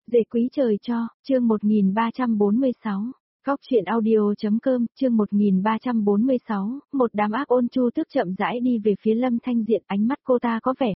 Dễ quý trời cho, chương 1346. Góc chuyện audio.com, chương 1346, một đám ác ôn chu tước chậm rãi đi về phía Lâm Thanh Diện, ánh mắt cô ta có vẻ